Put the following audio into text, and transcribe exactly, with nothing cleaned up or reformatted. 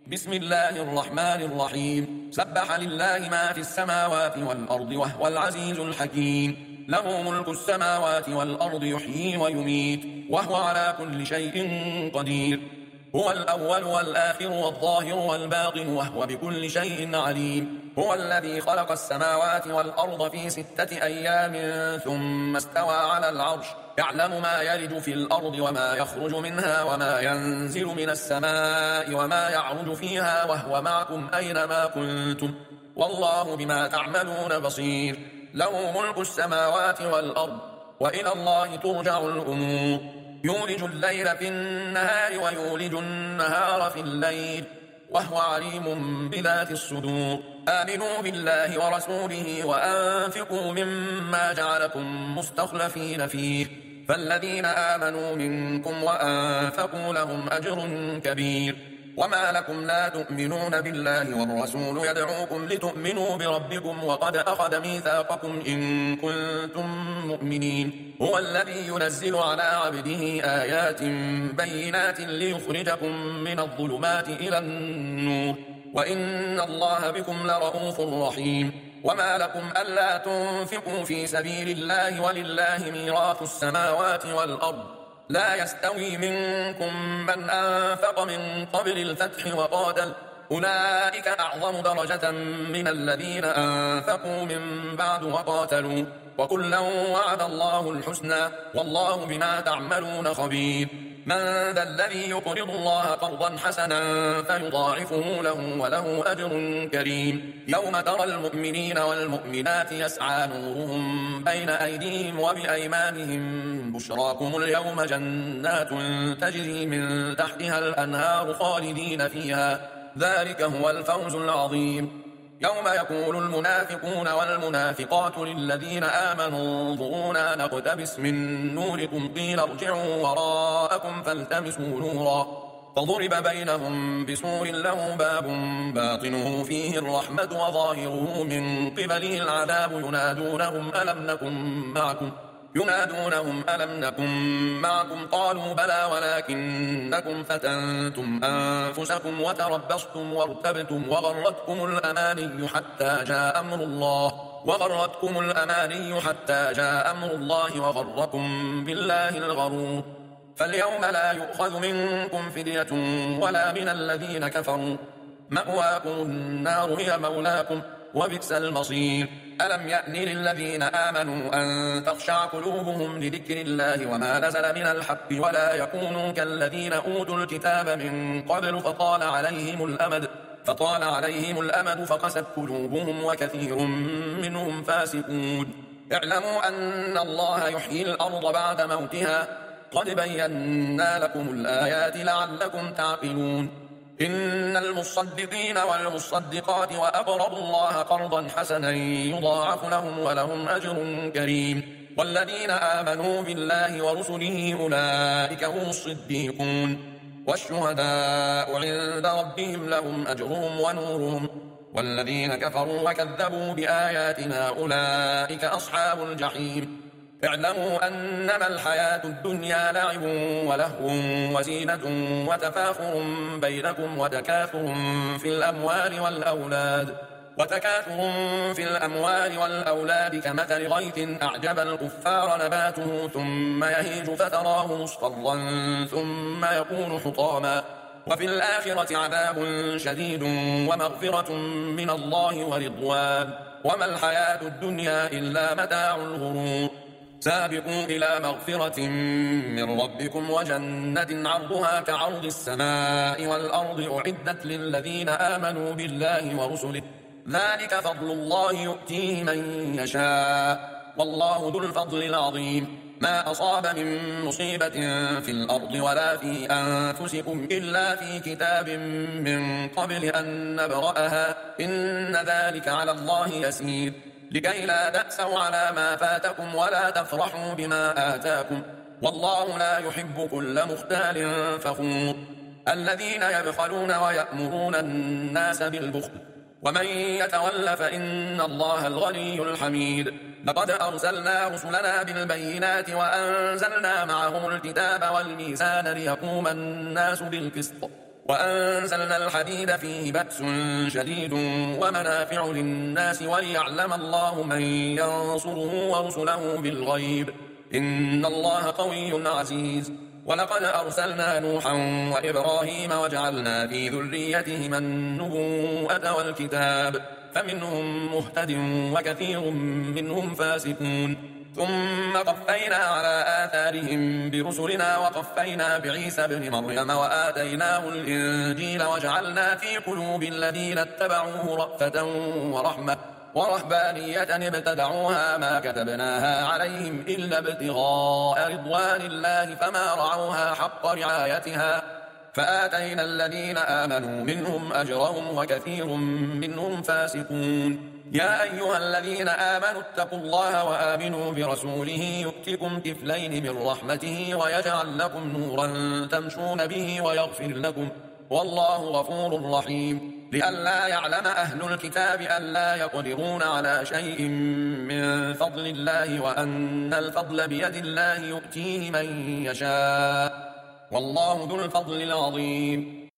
بسم الله الرحمن الرحيم. سبح لله ما في السماوات والأرض وهو العزيز الحكيم. له ملك السماوات والأرض يحيي ويميت وهو على كل شيء قدير. هو الأول والآخر والظاهر والباطن وهو بكل شيء عليم. هو الذي خلق السماوات والأرض في ستة أيام ثم استوى على العرش، يعلم ما يلج في الأرض وما يخرج منها وما ينزل من السماء وما يعرج فيها وهو معكم أينما كنتم والله بما تعملون بصير. له ملك السماوات والأرض وإلى الله ترجع الأمور. يولج الليل في النهار ويولج النهار في الليل وهو عليم بذات الصدور. آمنوا بالله ورسوله وأنفقوا مما جعلكم مستخلفين فيه، فالذين آمنوا منكم وأنفقوا لهم أجر كبير. وما لكم لا تؤمنون بالله والرسول يدعوكم لتؤمنوا بربكم وقد أخذ ميثاقكم إن كنتم مؤمنين. هو الذي ينزل على عبده آيات بينات ليخرجكم من الظلمات إلى النور وإن الله بكم لرؤوف رحيم. وما لكم ألا تنفقوا في سبيل الله ولله ميراث السماوات والأرض، لا يستوي منكم من أنفق من قبل الفتح وقاتل، أولئك أعظم درجة من الذين أنفقوا من بعد وقاتلوا، وكلا وعد الله الحسنى والله بما تعملون خبير. من ذا الذي يقرض الله قرضا حسنا فيضاعفه له وله أجر كريم. يوم ترى المؤمنين والمؤمنات يسعى نورهم بين أيديهم وبأيمانهم بشراكم اليوم جنات تجري من تحتها الأنهار خالدين فيها، ذلك هو الفوز العظيم. يوم يقول المنافقون والمنافقات للذين آمنوا انظرونا نقتبس من نوركم قيل ارجعوا وراءكم فالتمسوا نورا فضرب بينهم بسور له باب باطنه فيه الرحمة وظاهره من قبله العذاب ينادونهم ألم نكن معكم ينادونهم ألم نكن معكم قالوا بلى ولكنكم فتنتم أنفسكم وتربصتم وارتبتم وغرتكم الأماني حتى جاء أمر الله وغرتكم الأماني حتى جاء أمر الله وغركم بالله الغرور. فاليوم لا يؤخذ منكم فدية ولا من الذين كفروا، مأواكم النار هي مولاكم وبئس المصير. ألم يأن للذين آمنوا أن تخشع قلوبهم لذكر الله وما نزل من الحق ولا يكونوا كالذين أوتوا الكتاب من قبل فطال عليهم الأمد فطال عليهم الأمد فقست قلوبهم وكثير منهم فاسقون. اعلموا أن الله يحيي الأرض بعد موتها قد بينا لكم الآيات لعلكم تعقلون. إن المصدقين والمصدقات وأقرضوا الله قرضا حسنا يضاعف لهم ولهم أجر كريم. والذين آمنوا بالله ورسله أولئك هم الصديقون والشهداء عند ربهم لهم أجرهم ونورهم. والذين كفروا وكذبوا بآياتنا أولئك أصحاب الجحيم. اعلموا أنما الحياة الدنيا لعب ولهو وزينة وتفاخر بينكم وتكاثر في الأموال والأولاد وتكاثر في الأموال والأولاد كمثل غيث أعجب الكفار نباته ثم يهيج فتراه مصفرا ثم يكون حطاما وفي الآخرة عذاب شديد ومغفرة من الله ورضوان وما الحياة الدنيا إلا متاع الغرور. سابقوا إلى مغفرة من ربكم وجنة عرضها كعرض السماء والأرض أعدت للذين آمنوا بالله ورسله ذلك فضل الله يؤتيه من يشاء والله ذو الفضل العظيم. ما أصاب من مصيبة في الأرض ولا في أنفسكم إلا في كتاب من قبل أن نبرأها إن ذلك على الله يسير. لكي لا تأسوا على ما فاتكم ولا تفرحوا بما آتاكم والله لا يحب كل مختال فخور. الذين يبخلون ويأمرون الناس بالبخل ومن يتول فإن الله الغني الحميد. لقد أرسلنا رسلنا بالبينات وأنزلنا معهم الكتاب والميزان ليقوم الناس بالقسط وأنزلنا الحديد فيه بأس شديد ومنافع للناس وليعلم الله من ينصره ورسله بالغيب إن الله قوي عزيز ولقد أرسلنا نوحا وإبراهيم وجعلنا في ذريتهما النبوءة والكتاب فمنهم مهتد وكثير منهم فاسقون ثم قفينا على آثارهم برسلنا وقفينا بعيسى ابن مريم وآتيناه الإنجيل وجعلنا في قلوب الذين اتبعوه رأفة ورحمة ورهبانية ابتدعوها ما كتبناها عليهم إلا ابتغاء رضوان الله فما رعوها حق رعايتها فآتينا الذين آمنوا منهم أجرهم وكثير منهم فاسقون يا أيها الذين آمنوا اتقوا الله وآمنوا برسوله يؤتكم كفلين من رحمته ويجعل لكم نورا تمشون به ويغفر لكم والله غفور رحيم لئلا يعلم أهل الكتاب ألا يقدرون على شيء من فضل الله وأن الفضل بيد الله يؤتيه من يشاء والله ذو الفضل العظيم